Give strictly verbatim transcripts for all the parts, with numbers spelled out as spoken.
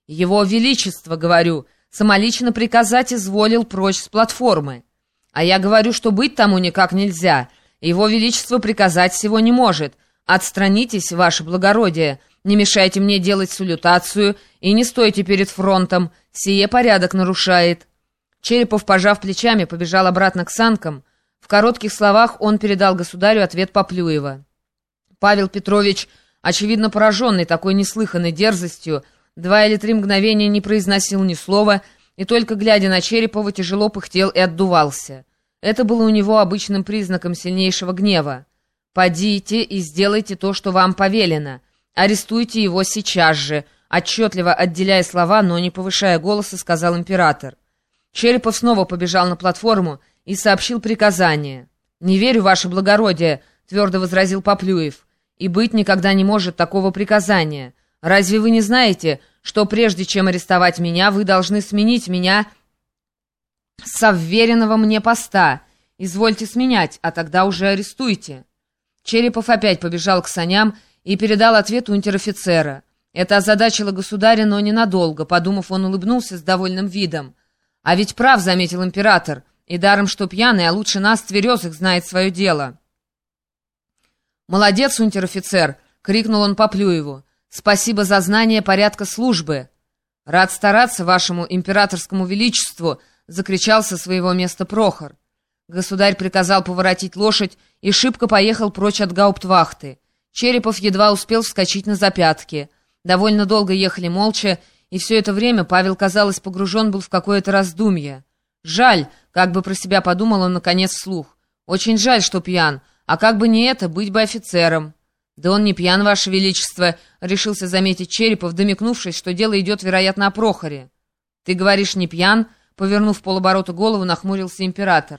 Его Величество, говорю, самолично приказать изволил прочь с платформы. А я говорю, что быть тому никак нельзя. Его Величество приказать всего не может. Отстранитесь, ваше благородие, не мешайте мне делать салютацию и не стойте перед фронтом, сие порядок нарушает». Черепов, пожав плечами, побежал обратно к санкам. В коротких словах он передал государю ответ Поплюева. Павел Петрович, очевидно пораженный такой неслыханной дерзостью, два или три мгновения не произносил ни слова и только, глядя на Черепова, тяжело пыхтел и отдувался. Это было у него обычным признаком сильнейшего гнева. «Подите и сделайте то, что вам повелено. Арестуйте его сейчас же», — отчетливо отделяя слова, но не повышая голоса, сказал император. Черепов снова побежал на платформу и сообщил приказание. «Не верю, ваше благородие», — твердо возразил Поплюев, «и быть никогда не может такого приказания. Разве вы не знаете, что прежде чем арестовать меня, вы должны сменить меня со вверенного мне поста? Извольте сменять, а тогда уже арестуйте». Черепов опять побежал к саням и передал ответ унтер-офицера. Это озадачило государя, но ненадолго. Подумав, он улыбнулся с довольным видом. «А ведь прав», — заметил император, — «и даром, что пьяный, а лучше нас, тверезых, знает свое дело». «Молодец, унтер-офицер!» — крикнул он Поплюеву. «Спасибо за знание порядка службы». «Рад стараться вашему императорскому величеству!» — закричал со своего места Прохор. Государь приказал поворотить лошадь и шибко поехал прочь от гауптвахты. Черепов едва успел вскочить на запятки. Довольно долго ехали молча, и все это время Павел, казалось, погружен был в какое-то раздумье. «Жаль», — как бы про себя подумал он наконец вслух. «Очень жаль, что пьян, а как бы не это, быть бы офицером». «Да он не пьян, ваше величество», — решился заметить Черепов, домикнувшись, что дело идет, вероятно, о Прохоре. «Ты говоришь, не пьян?» — повернув полоборота голову, нахмурился император.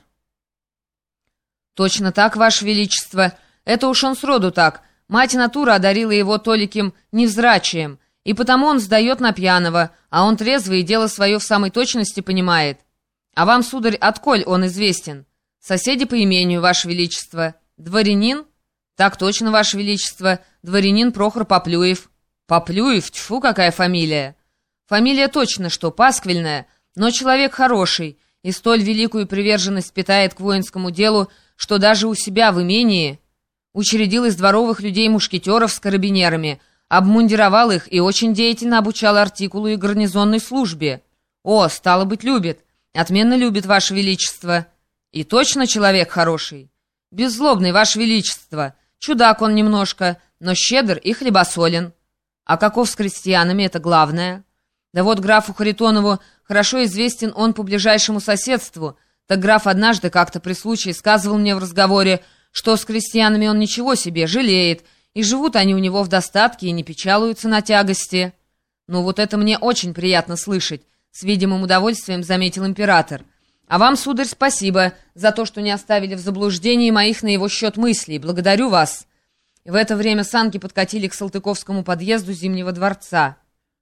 «Точно так, ваше величество. Это уж он сроду так. Мать натура одарила его толиким невзрачием, и потому он сдает на пьяного, а он трезвый и дело свое в самой точности понимает. А вам, сударь, отколь он известен? Соседи по имению, ваше величество. Дворянин? Так точно, ваше величество. Дворянин Прохор Поплюев». «Поплюев? Тьфу, какая фамилия!» «Фамилия точно что, пасквильная, но человек хороший, и столь великую приверженность питает к воинскому делу, что даже у себя в имении учредил из дворовых людей мушкетеров с карабинерами, обмундировал их и очень деятельно обучал артикулу и гарнизонной службе. О, стало быть, любит. Отменно любит, ваше величество. И точно человек хороший. Беззлобный, ваше величество. Чудак он немножко, но щедр и хлебосолен. А каков с крестьянами, это главное. Да вот графу Харитонову хорошо известен он по ближайшему соседству. Так граф однажды как-то при случае сказывал мне в разговоре, что с крестьянами он ничего себе, жалеет, и живут они у него в достатке и не печалуются на тягости. Ну вот это мне очень приятно слышать, с видимым удовольствием заметил император. А вам, сударь, спасибо за то, что не оставили в заблуждении моих на его счет мыслей. Благодарю вас. В это время санки подкатили к Салтыковскому подъезду Зимнего дворца.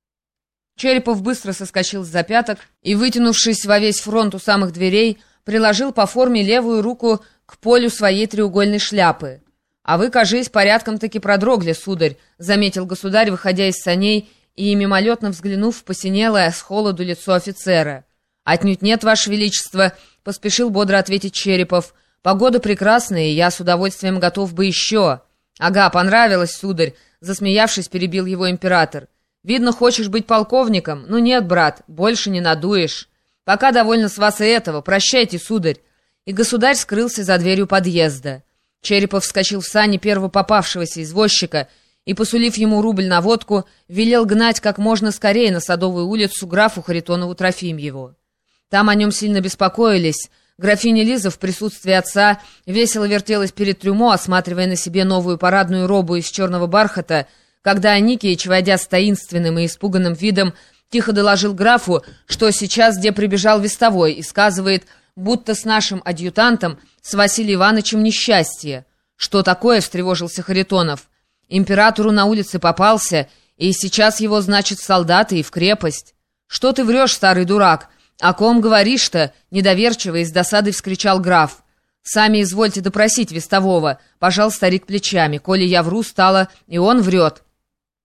Черепов быстро соскочил с запяток и, вытянувшись во весь фронт у самых дверей, приложил по форме левую руку к полю своей треугольной шляпы. «А вы, кажись, порядком-таки продрогли, сударь», — заметил государь, выходя из саней и мимолетно взглянув в посинелое с холоду лицо офицера. «Отнюдь нет, ваше величество», — поспешил бодро ответить Черепов. «Погода прекрасная, и я с удовольствием готов бы еще». «Ага, понравилось, сударь», — засмеявшись, перебил его император. «Видно, хочешь быть полковником? Ну нет, брат, больше не надуешь. Пока довольно с вас и этого. Прощайте, сударь». И государь скрылся за дверью подъезда. Черепов вскочил в сани первого попавшегося извозчика и, посулив ему рубль на водку, велел гнать как можно скорее на Садовую улицу графу Харитонову Трофимьеву. Там о нем сильно беспокоились. Графиня Лиза в присутствии отца весело вертелась перед трюмо, осматривая на себе новую парадную робу из черного бархата, когда Аникеич, войдя с таинственным и испуганным видом, тихо доложил графу, что сейчас где прибежал вестовой и сказывает, будто с нашим адъютантом, с Василием Ивановичем несчастье. «Что такое?» — встревожился Харитонов. «Императору на улице попался, и сейчас его, значит, в солдаты и в крепость». «Что ты врешь, старый дурак? О ком говоришь-то?» — недоверчиво и с досадой вскричал граф. «Сами извольте допросить вестового», — пожал старик плечами. «Коли я вру, стало, и он врет».